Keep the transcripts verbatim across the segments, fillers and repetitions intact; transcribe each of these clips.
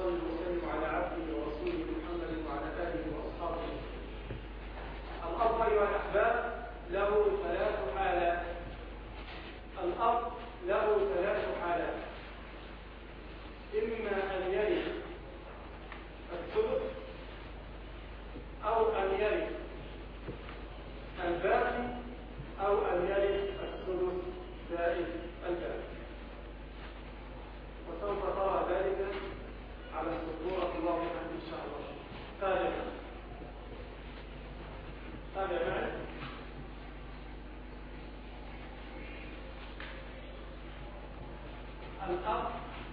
ونصلي وسلم على عبده ورسوله محمد وعلى آله وأصحابه. الأرض أيها الأحباب له ثلاث حالات. الأرض له ثلاث حالات: إما أن يرث الثلث أو أن يرث الباقي أو أن يرث الثلث زائد الباقي. وسوف ترى ذلك على السطورة الله إن شاء الله. تابع تابع معي. الأرض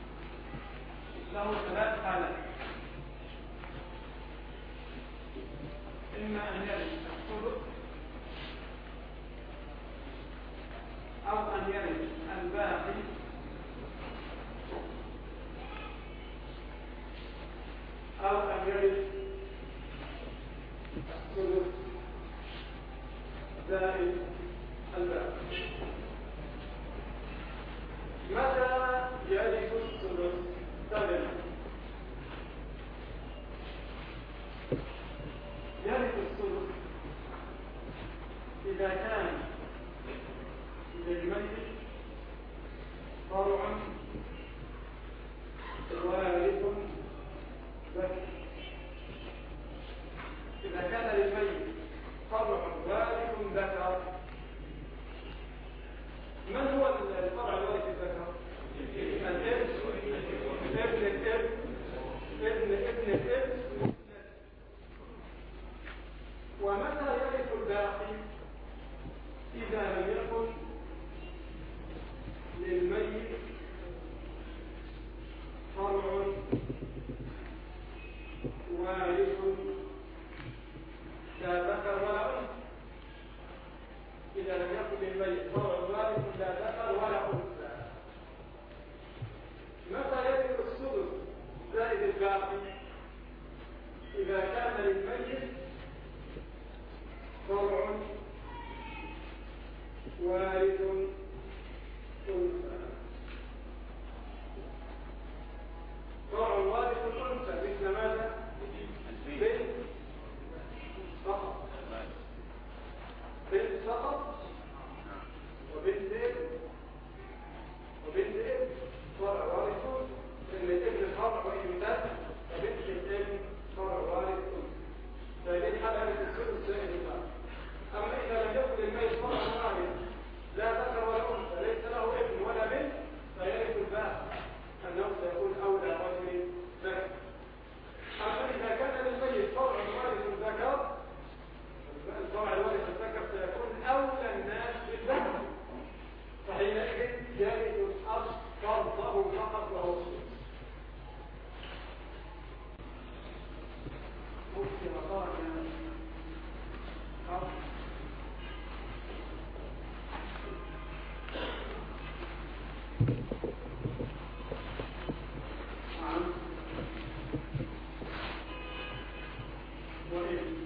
له ثلاث حالات: إما أن يرث الثلث أو أن يرث الباقي أو أن يرث الثلث زائد الباقي. متى يرث الثلث؟ تابع. يرث الثلث إذا كان للميت فرع وارث ذكر. إذا كان للميت فرع وارث ذكر، من هو الفرع الوارث الذكر؟ الابن ابن الابن ابن ابن الابن. ومتى يرث الباقي؟ إذا لم يكن للميت فرع وارث لا ذكر ولا أنثى. إذا لم يكن للميت فرع وارث لا ذكر ولا أنثى. متى يرث السدس زائد الباقي؟ إذا كان للميت فرع وارث أنثى. فرع وارث أنثى مثل ماذا؟ بنت فقط، بنت فقط وبنت ابن وبنت ابن. فرع وارث ان الابن فرع وامتد، وبنت الابن فرع وارث أنثى. فهذه حالة الثلث زائد الباقي. أما إذا لم يكن الميت فرع وارث لا ذكر ولا أنثى، ليس له ابن ولا بنت، فيرث الباقي، أنه سيكون أولى رجل ذكر. أما إذا كان للميت فرع وارث ذكر، الفرع الوارث الذكر سيكون أولى الناس بالذكر، فحينئذ يرث الأب فرضه فقط وهو الثلث. مفتي مطارنا أب عم وإبن.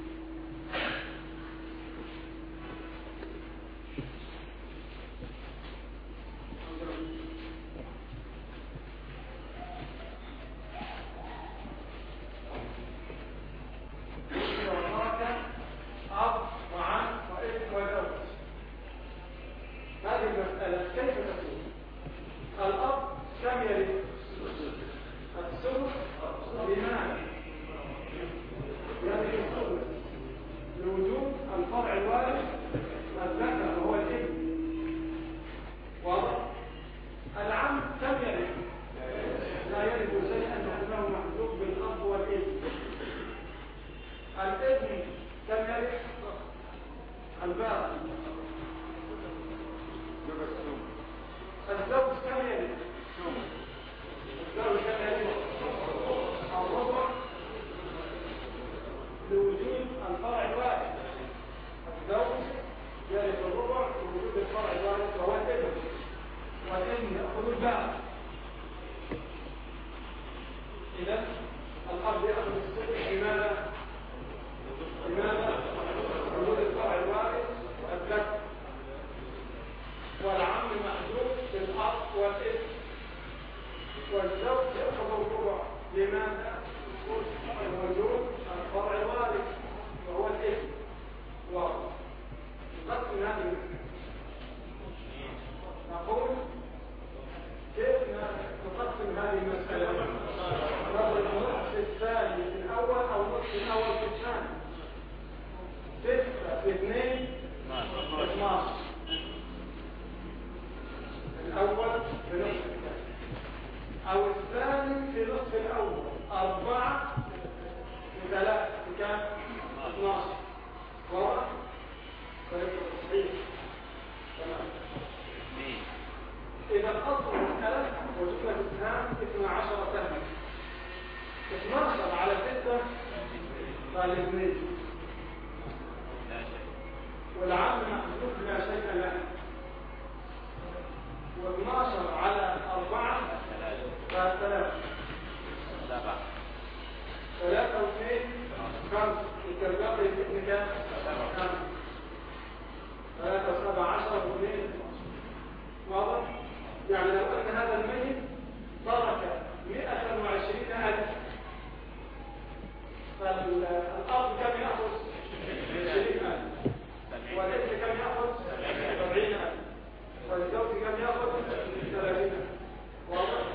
أب وعم وابن وزوج. هذه المسألة كيف تكون؟ الأب كم يرث؟ الثلث. لماذا؟ يرث الثلث لوجود الفرع الوارث الذكر وهو الابن. واضح؟ العم كم يرث؟ لا يرث شيئا لأنه محجوب بالأب والابن. الابن كم يرث؟ الباقي. الزوج كم يرث؟ الزوج كم يرث؟ الربع لوجود الفرع الوارث. الزوج يرث الربع لوجود الفرع الوارث وهو الابن، والابن يأخذ الباقي. إذا الأب يأخذ السدس. لماذا؟ لماذا؟ وجود الفرع الوارث الذكر، والعم محجوب بالأب والابن، والزوج يأخذ الربع لماذا؟ لوجود الفرع الوارث وهو الابن واضح. نقسم هذه المسألة، نقول كيف نقسم هذه المسألة؟ نضرب النصف الثاني في الأول أو النصف الأول في الثاني. ستة في اثنين اثناشر، الأول في نصف الثاني، أو الثاني في نصف الأول. أربعة في ثلاثة في كام؟ اثناشر. واضح؟ صحيح. تمام. إذا الأصل المسألة وجدنا الإسهام اثنا عشر سهما، اثناشر على ستة فالاثنين، والعام محدود لا شيء له، واثناشر على أربعة فثلاثة، ثلاثة واثنين خمس، الترباط يجبني كام؟ خمس، ثلاثة وسبعة عشر واثنين. واضح؟ يعني لو أن هذا الميت ترك مئة وعشرين ألف، فالأرض كم يأخذ؟ عشرين ألف، والابن كم يأخذ؟ سبعين ألف، والزوج كم يأخذ؟ ثلاثين ألف. واضح؟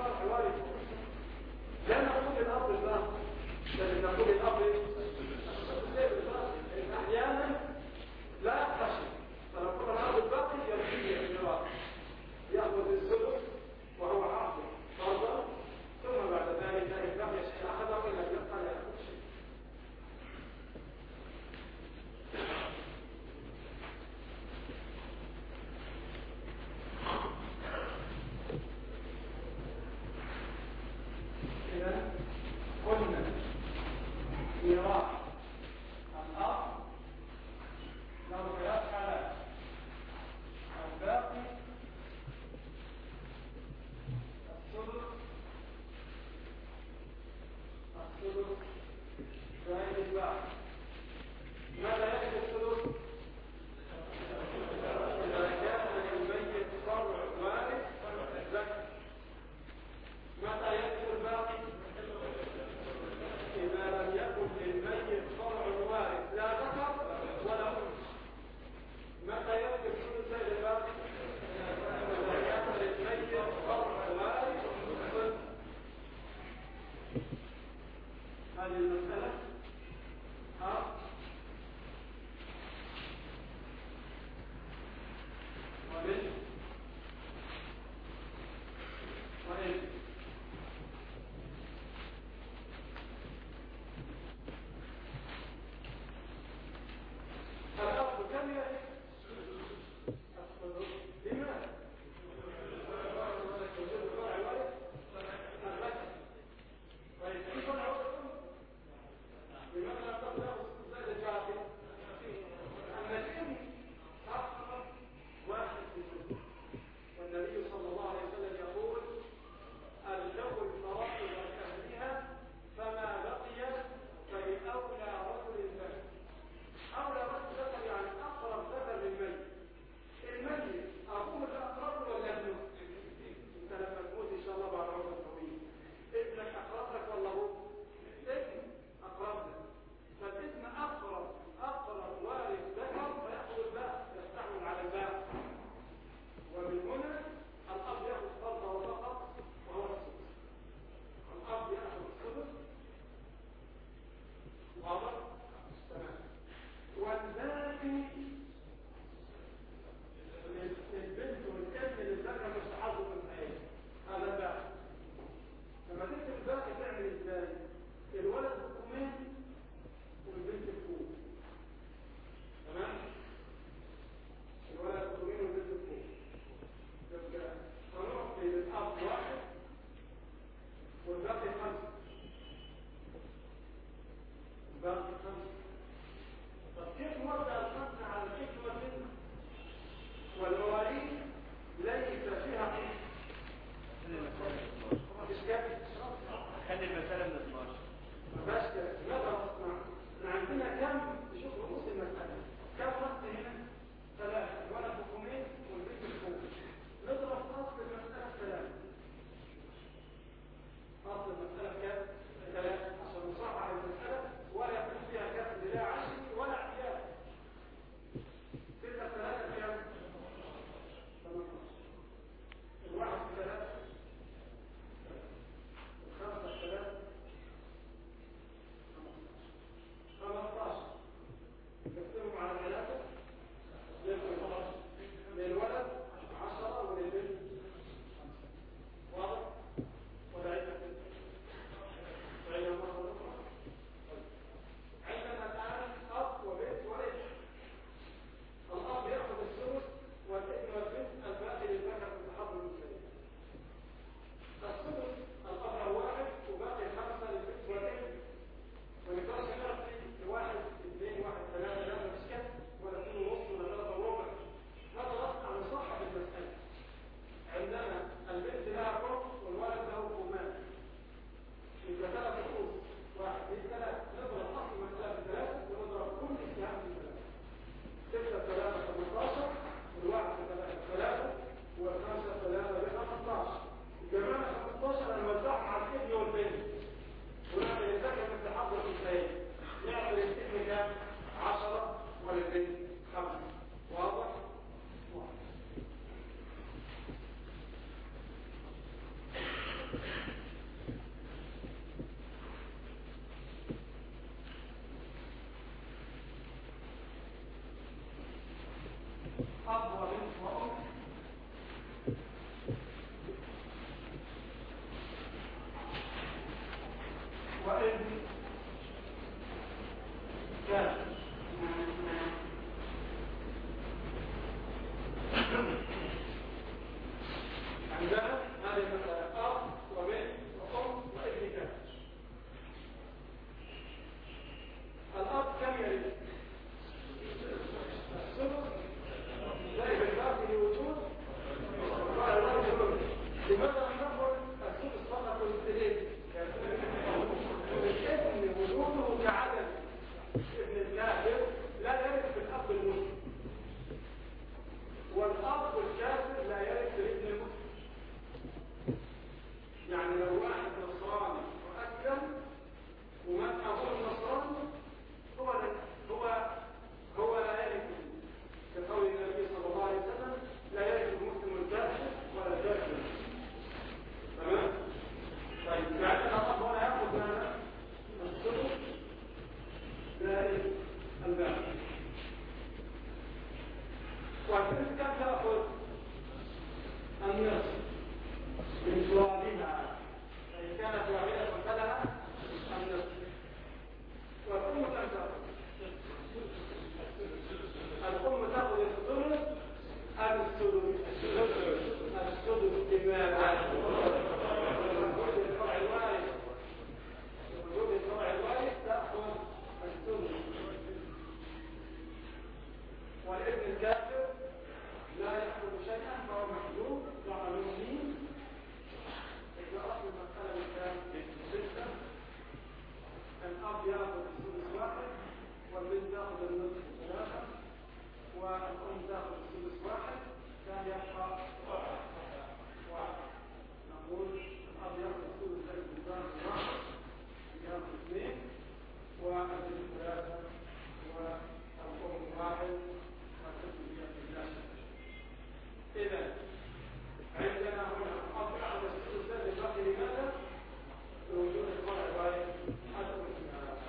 الفرع وارث لا نقول الأب الباقي لكن نقول الأب أحيانا لا يحتشم فنقول الأب الباقي يرجع الميراث يأخذ الثلث وهو عقد فرضا ثم بعد ذلك إن لم يشيء أحده إلا يبقى لا يأخذ شيء. أب وبنت وأم وابن كافر. عندنا هذه المسألة أب وبنت وأم وابن كافر. الأب كم يرث؟ السدس زائد الباقي لوجود لماذا لم نقل السدس فقط للابن؟ الابن وجوده كعدم ابن الكافر لا يرث في الأب المسلم، والأب الكافر لا يرث في ابن المسلم. يعني لو واحد نصراني وأسلم ومات أبوه النصراني هو هو هو لا يرث، كقول النبي صلى الله عليه وسلم لا يرث المسلم الكافر ولا الكافر. تمام؟ طيب يعني الأب هنا يأخذ ماذا؟ السدس زائد الباقي. والبنت كم تأخذ؟ النصف من ترابها، فإن كانت واحدة فلها النصف. والأم كم تأخذ؟ الأم تأخذ الثلث أم السدس؟ السدس لماذا؟ وجود الفرع الوارث، وجود الفرع الوارث تأخذ السدس. والابن الكافر لا يأخذ شيئا فهو محجوب وعلومين. إذا أصل المسألة مثال ستة، الأب يأخذ السدس واحد والبنت تأخذ النصف ثلاثة والأم تأخذ السدس واحد، كان يبقى واحد. نقول الأب يأخذ السدس زائد البنت واحد يأخذ اثنين والبنت ثلاثة والأم واحد والابن يأخذ. إذا عندنا هنا الأب يأخذ السدس زائد الباقي. لماذا؟ لوجود الفرع الوارث حسب الاستعمال.